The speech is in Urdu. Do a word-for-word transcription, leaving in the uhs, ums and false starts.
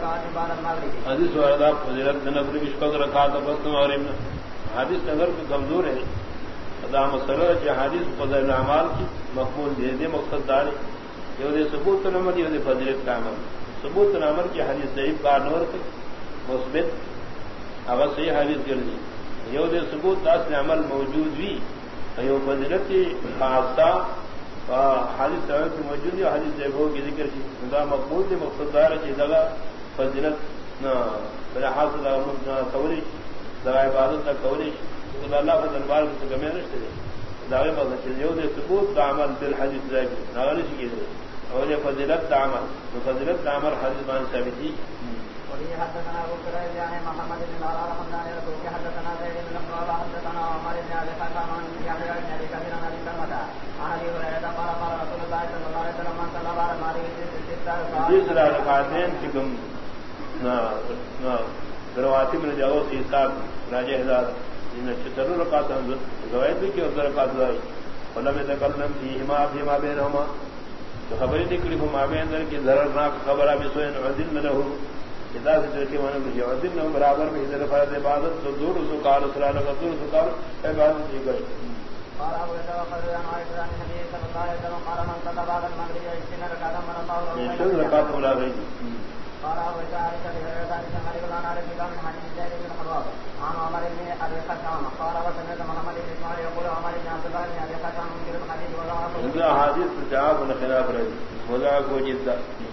حدیث والا فضیلت نفر مشکل رکعت بس اور حدیث نظر کو کمزور ہے ادا مسئلہ کہ حدیث فضل الاعمال کی مقبول دے دے مقصد دار یہ دے ثبوت نمبر یہ دے فضیلت کا عمل ثبوت نمبر کی حدیث ضعیف کا نور مثبت اگر صحیح حدیث کر دی یہ دے ثبوت داس عمل موجود بھی یہ فضیلت کی خاصہ حدیث کی موجود ہے حدیث ضعیف کی ذکر کی خدا مقبول دے مقصد دار کی جگہ فضیلت نہ بلا حاصل توریش دغه عبادت ته کولی خدای الله په دربار کې څنګه نشته دغه په ځای یو د ثبوت د عمل بل حدیث ځای نغلی شي کېږي او د فضیلت د عمل د فضیلت د عمل حدیث باندې ثابت دي وفي حدثنا ابو كريم يعني محمد بن علاء الحمداني وفي حدثنا زيد بن عمر حدثنا عمر بن ابي حاتم عن يحيى بن ابي كثير عن ابي سلمة عن ابي هريره قال قال رسول الله صلى الله عليه وسلم من صلى على المريض في ست ركعتين كم نا دروازے میں جاؤ سی صاحب راجہ ہزار ان چتر رکعت روایت بھی کہ ادھر رکعت ہوئی فلم تکلم فیہما فیما بینہما تو خبر نکلی ہو ما بین اندر کی ضررناک خبر ابھی سوئن عدل له اذا سے کہ وہ نے عدل له برابر میں ادھر فرض عبادت تو دور سو قال صلی اللہ علیہ وسلم عبادت کی گئی قال ابو توكل عن عائشة عن النبي صلى الله عليه وسلم قال من صلى بعد المغرب عشرين ركعة من الله له عشرين ركعة ولا غير قال ابو سعيد بن ذلك حديث عن علي بن حديث زيد بن حباب عن عمر بن ابي خشعم قال وسمعت محمد بن اسماعيل يقول عمر بن عبد الله بن ابي خشعم من الحديث ولا حديث جواب الخلاف رجل ولا کو جدا